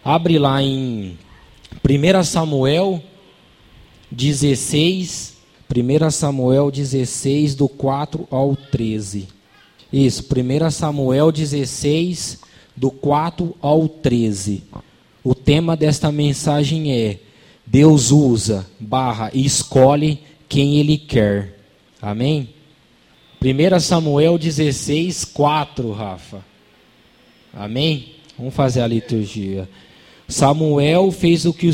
Abre lá em 1 Samuel 16, 1 Samuel 16, do 4 ao 13. Isso, 1 Samuel 16, do 4 ao 13. O tema desta mensagem é: Deus usa, e escolhe quem Ele quer. Amém? 1 Samuel 16, 4, Rafa. Amém? Vamos fazer a liturgia. Samuel fez o que o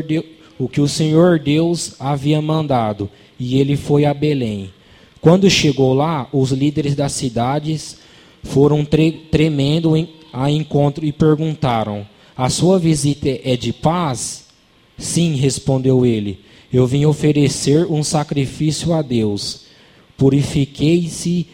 Senhor Deus havia mandado, e ele foi a Belém. Quando chegou lá, os líderes das cidades foram tremendo a encontro e perguntaram: a sua visita é de paz? Sim, respondeu ele. Eu vim oferecer um sacrifício a Deus. Purifiquem-se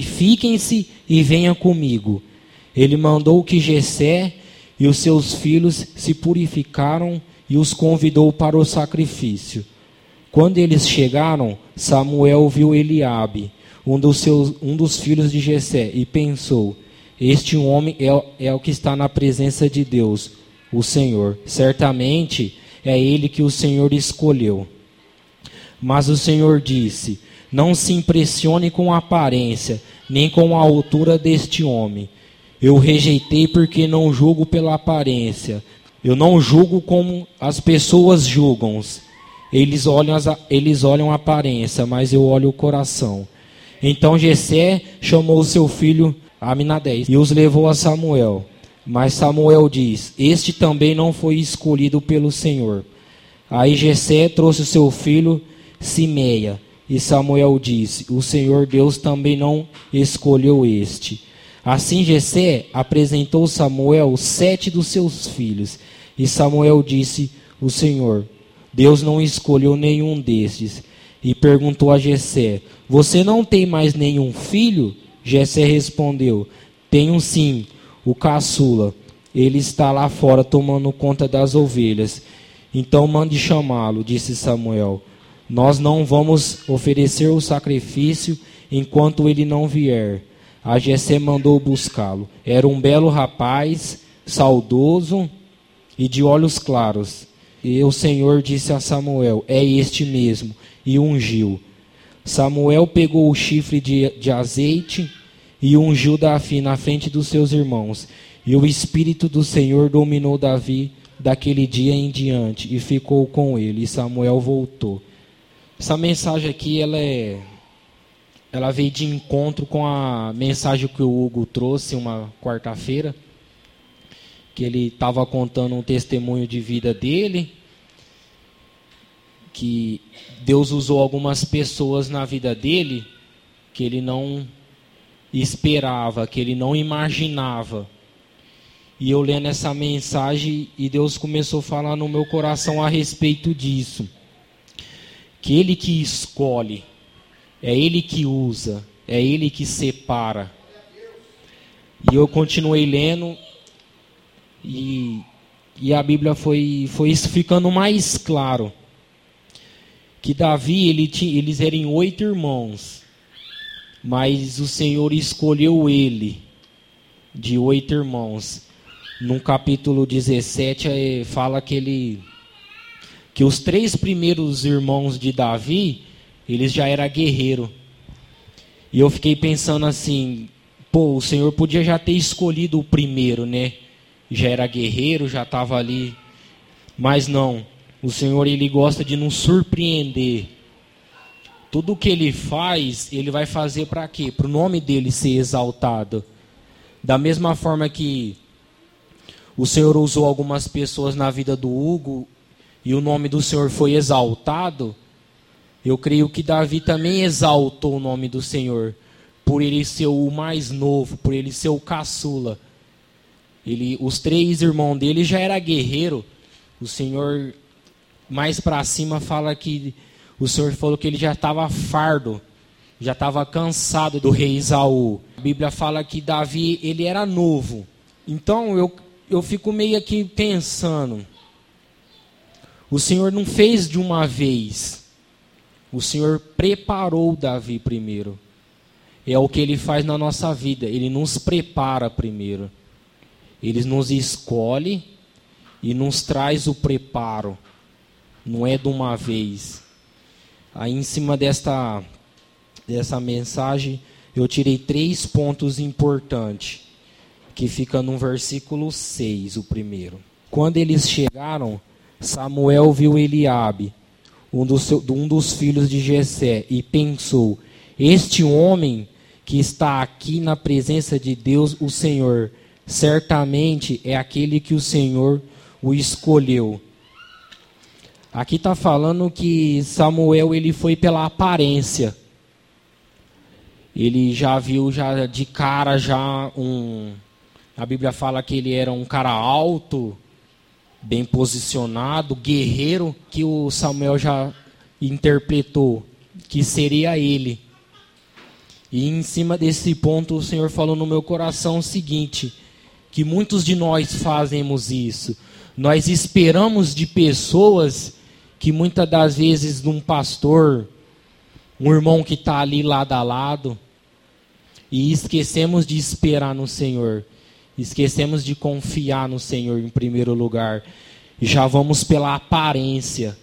e venham comigo. Ele mandou que Jessé e os seus filhos se purificaram e os convidou para o sacrifício. Quando eles chegaram, Samuel viu Eliabe, um dos filhos de Jessé, e pensou: este homem é o que está na presença de Deus, o Senhor. Certamente é ele que o Senhor escolheu. Mas o Senhor disse: não se impressione com a aparência, nem com a altura deste homem. Eu o rejeitei porque não julgo pela aparência. Eu não julgo como as pessoas julgam. Eles olham a aparência, mas eu olho o coração. Então Jessé chamou seu filho Aminadab e os levou a Samuel. Mas Samuel diz: este também não foi escolhido pelo Senhor. Aí Jessé trouxe seu filho Simeia. E Samuel disse: o Senhor Deus também não escolheu este. Assim Jessé apresentou Samuel 7 dos seus filhos. E Samuel disse: o Senhor Deus não escolheu nenhum destes. E perguntou a Jessé: você não tem mais nenhum filho? Jessé respondeu: tenho sim, o caçula. Ele está lá fora tomando conta das ovelhas. Então mande chamá-lo, disse Samuel. Nós não vamos oferecer o sacrifício enquanto ele não vier. A Jessé mandou buscá-lo. Era um belo rapaz, saudoso e de olhos claros. E o Senhor disse a Samuel: é este mesmo, e ungiu. Samuel pegou o chifre de azeite e ungiu Davi na frente dos seus irmãos. E o Espírito do Senhor dominou Davi daquele dia em diante, e ficou com ele. E Samuel voltou. Essa mensagem aqui, ela veio de encontro com a mensagem que o Hugo trouxe uma quarta-feira, que ele estava contando um testemunho de vida dele, que Deus usou algumas pessoas na vida dele que ele não esperava, que ele não imaginava. E eu lendo essa mensagem, e Deus começou a falar no meu coração a respeito disso. Que Ele que escolhe, é Ele que usa, é Ele que separa. E eu continuei lendo, e a Bíblia foi ficando mais claro. Que Davi, eles eram 8 irmãos, mas o Senhor escolheu ele, de 8 irmãos. No capítulo 17, fala que os 3 primeiros irmãos de Davi, eles já eram guerreiros. E eu fiquei pensando assim, o Senhor podia já ter escolhido o primeiro, né? Já era guerreiro, já estava ali. Mas não, o Senhor, Ele gosta de nos surpreender. Tudo o que Ele faz, Ele vai fazer para quê? Para o nome dEle ser exaltado. Da mesma forma que o Senhor usou algumas pessoas na vida do Hugo, e o nome do Senhor foi exaltado, eu creio que Davi também exaltou o nome do Senhor, por ele ser o mais novo, por ele ser o caçula. Os 3 irmãos dele já era guerreiro. O Senhor, mais para cima, fala que o Senhor falou que ele já estava fardo, já estava cansado do rei Saul. A Bíblia fala que Davi, ele era novo. Então eu fico meio aqui pensando, o Senhor não fez de uma vez. O Senhor preparou Davi primeiro. É o que Ele faz na nossa vida. Ele nos prepara primeiro. Ele nos escolhe e nos traz o preparo, não é de uma vez. Aí em cima dessa mensagem, eu tirei 3 pontos importantes, que fica no versículo 6, o primeiro. Quando eles chegaram, Samuel viu Eliabe, um dos filhos de Jessé, e pensou: este homem que está aqui na presença de Deus, o Senhor, certamente é aquele que o Senhor o escolheu. Aqui está falando que Samuel ele foi pela aparência. Ele já viu já de cara a Bíblia fala que ele era um cara alto, bem posicionado, guerreiro, que o Samuel já interpretou que seria ele. E em cima desse ponto o Senhor falou no meu coração o seguinte, que muitos de nós fazemos isso. Nós esperamos de pessoas que muitas das vezes de um pastor, um irmão que está ali lado a lado, e esquecemos de esperar no Senhor, esquecemos de confiar no Senhor em primeiro lugar, e já vamos pela aparência,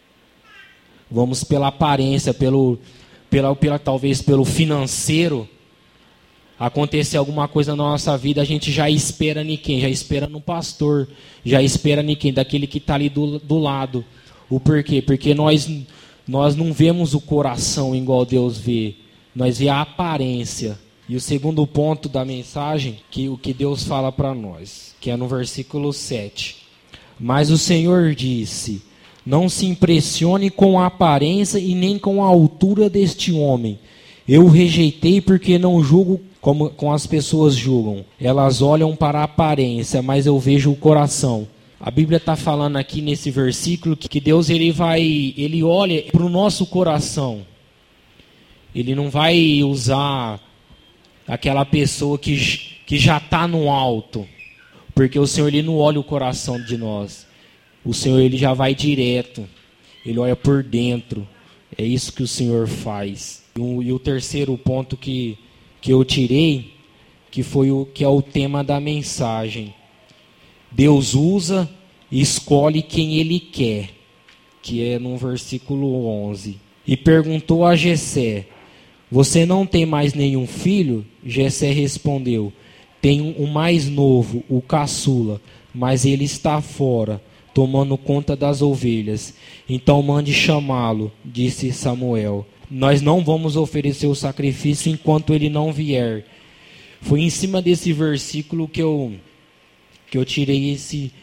talvez pelo financeiro. Acontecer alguma coisa na nossa vida, a gente já espera em quem? Já espera no pastor, já espera em quem? Daquele que está ali do lado. O porquê? Porque nós não vemos o coração igual Deus vê, nós vemos a aparência. E o segundo ponto da mensagem, o que Deus fala para nós, que é no versículo 7. Mas o Senhor disse: não se impressione com a aparência e nem com a altura deste homem. Eu o rejeitei porque não julgo como as pessoas julgam. Elas olham para a aparência, mas eu vejo o coração. A Bíblia está falando aqui nesse versículo que Deus ele olha para o nosso coração. Ele não vai usar aquela pessoa que já está no alto, porque o Senhor ele não olha o coração de nós. O Senhor ele já vai direto, ele olha por dentro. É isso que o Senhor faz. E o terceiro ponto que eu tirei, que é o tema da mensagem. Deus usa e escolhe quem Ele quer, que é no versículo 11. E perguntou a Jessé: você não tem mais nenhum filho? Jessé respondeu: tenho um mais novo, o caçula, mas ele está fora, tomando conta das ovelhas. Então mande chamá-lo, disse Samuel. Nós não vamos oferecer o sacrifício enquanto ele não vier. Foi em cima desse versículo que eu tirei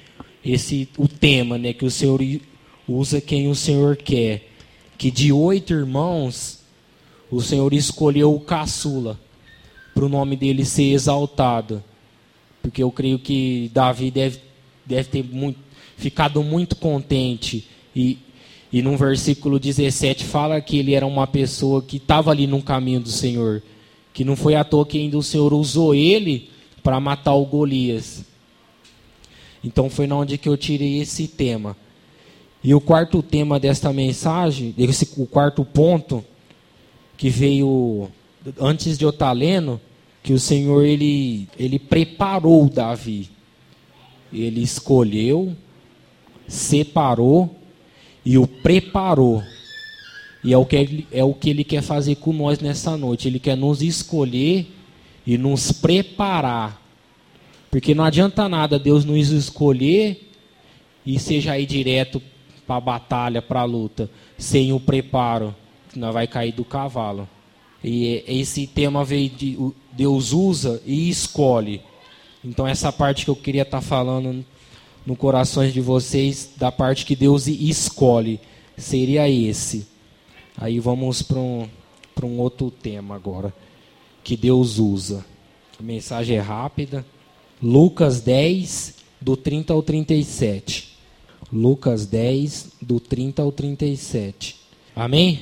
o tema, né, que o Senhor usa quem o Senhor quer. Que de 8 irmãos, o Senhor escolheu o caçula, para o nome dele ser exaltado. Porque eu creio que Davi deve ter ficado muito contente. E no versículo 17 fala que ele era uma pessoa que estava ali no caminho do Senhor. Que não foi à toa que ainda o Senhor usou ele para matar o Golias. Então foi onde que eu tirei esse tema. E o quarto tema desta mensagem, o quarto ponto, que veio antes de eu estar lendo, que o Senhor ele preparou Davi. Ele escolheu, separou e o preparou. E é o que ele quer fazer com nós nessa noite. Ele quer nos escolher e nos preparar. Porque não adianta nada Deus nos escolher e seja aí direto para a batalha, para a luta, sem o preparo, nós vai cair do cavalo. E esse tema veio de Deus usa e escolhe. Então essa parte que eu queria estar falando no corações de vocês, da parte que Deus escolhe, seria esse. Aí vamos para um outro tema agora, que Deus usa. A mensagem é rápida. Lucas 10, do 30 ao 37. Lucas 10, do 30 ao 37. Amém?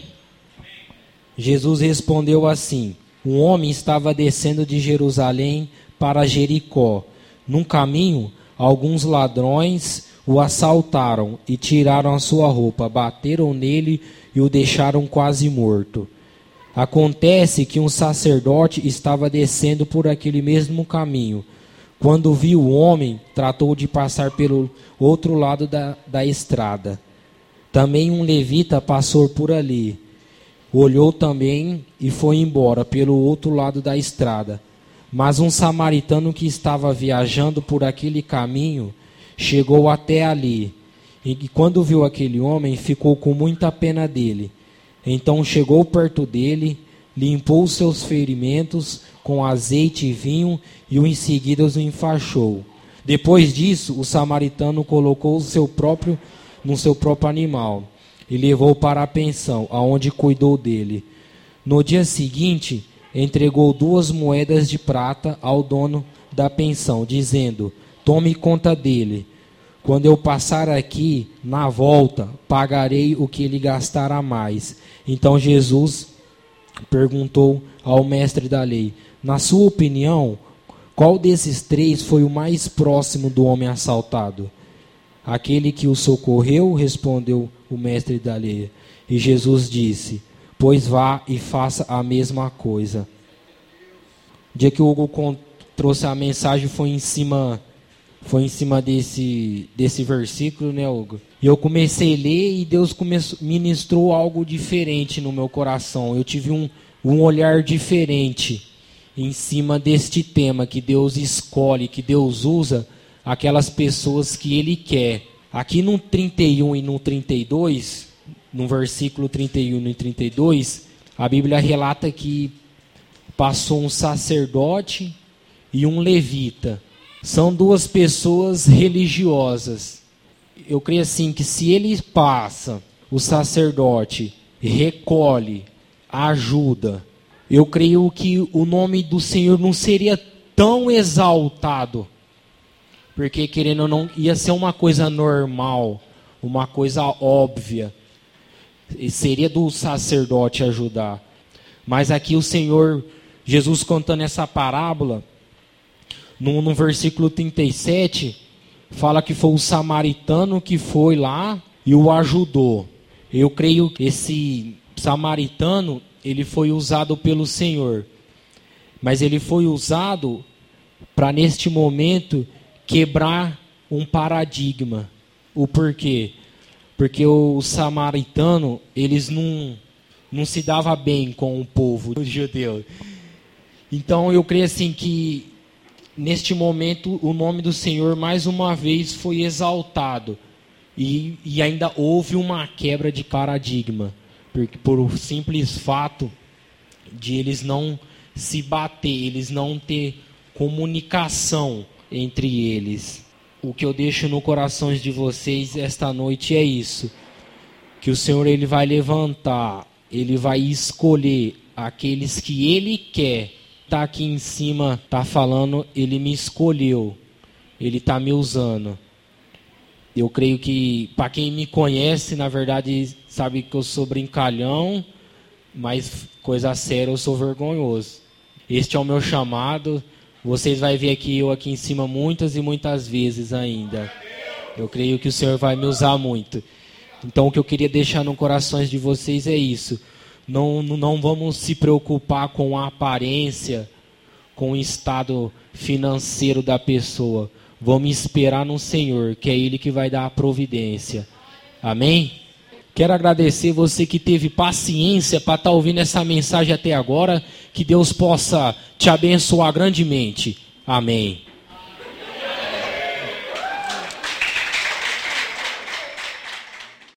Jesus respondeu assim: um homem estava descendo de Jerusalém para Jericó. Num caminho, alguns ladrões o assaltaram e tiraram a sua roupa, bateram nele e o deixaram quase morto. Acontece que um sacerdote estava descendo por aquele mesmo caminho. Quando viu o homem, tratou de passar pelo outro lado da estrada. Também um levita passou por ali. Olhou também e foi embora pelo outro lado da estrada. Mas um samaritano que estava viajando por aquele caminho chegou até ali. E quando viu aquele homem, ficou com muita pena dele. Então chegou perto dele, limpou os seus ferimentos com azeite e vinho e em seguida os enfaixou. Depois disso, o samaritano colocou no seu próprio animal e levou para a pensão, aonde cuidou dele. No dia seguinte, entregou 2 moedas de prata ao dono da pensão, dizendo: tome conta dele. Quando eu passar aqui, na volta, pagarei o que ele gastar a mais. Então Jesus perguntou ao mestre da lei: na sua opinião, qual desses 3 foi o mais próximo do homem assaltado? Aquele que o socorreu, respondeu o mestre da lei. E Jesus disse: pois vá e faça a mesma coisa. O dia que o Hugo trouxe a mensagem foi em cima desse versículo, né, Hugo? E eu comecei a ler e Deus ministrou algo diferente no meu coração. Eu tive um olhar diferente em cima deste tema, que Deus escolhe, que Deus usa aquelas pessoas que Ele quer. Aqui no 31 e no 32, no versículo 31 e 32, a Bíblia relata que passou um sacerdote e um levita. São 2 pessoas religiosas. Eu creio assim que se ele passa, o sacerdote recolhe, ajuda, eu creio que o nome do Senhor não seria tão exaltado. Porque, querendo ou não, ia ser uma coisa normal, uma coisa óbvia. E seria do sacerdote ajudar. Mas aqui o Senhor, Jesus contando essa parábola, no versículo 37, fala que foi o samaritano que foi lá e o ajudou. Eu creio que esse samaritano, ele foi usado pelo Senhor. Mas ele foi usado para, neste momento, quebrar um paradigma. O porquê? Porque o samaritano, eles não se dava bem com o povo judeu. Então eu creio assim que neste momento o nome do Senhor mais uma vez foi exaltado. E ainda houve uma quebra de paradigma. Porque por o simples fato de eles não se bater, eles não ter comunicação entre eles. O que eu deixo no coração de vocês esta noite é isso: que o Senhor, ele vai levantar, ele vai escolher aqueles que ele quer. Está aqui em cima, está falando, ele me escolheu, ele está me usando. Eu creio que, para quem me conhece, na verdade, sabe que eu sou brincalhão, mas coisa séria, eu sou vergonhoso. Este é o meu chamado. Vocês vão ver eu aqui em cima muitas e muitas vezes ainda. Eu creio que o Senhor vai me usar muito. Então o que eu queria deixar no corações de vocês é isso. Não vamos se preocupar com a aparência, com o estado financeiro da pessoa. Vamos esperar no Senhor, que é Ele que vai dar a providência. Amém? Quero agradecer você que teve paciência para estar ouvindo essa mensagem até agora. Que Deus possa te abençoar grandemente. Amém.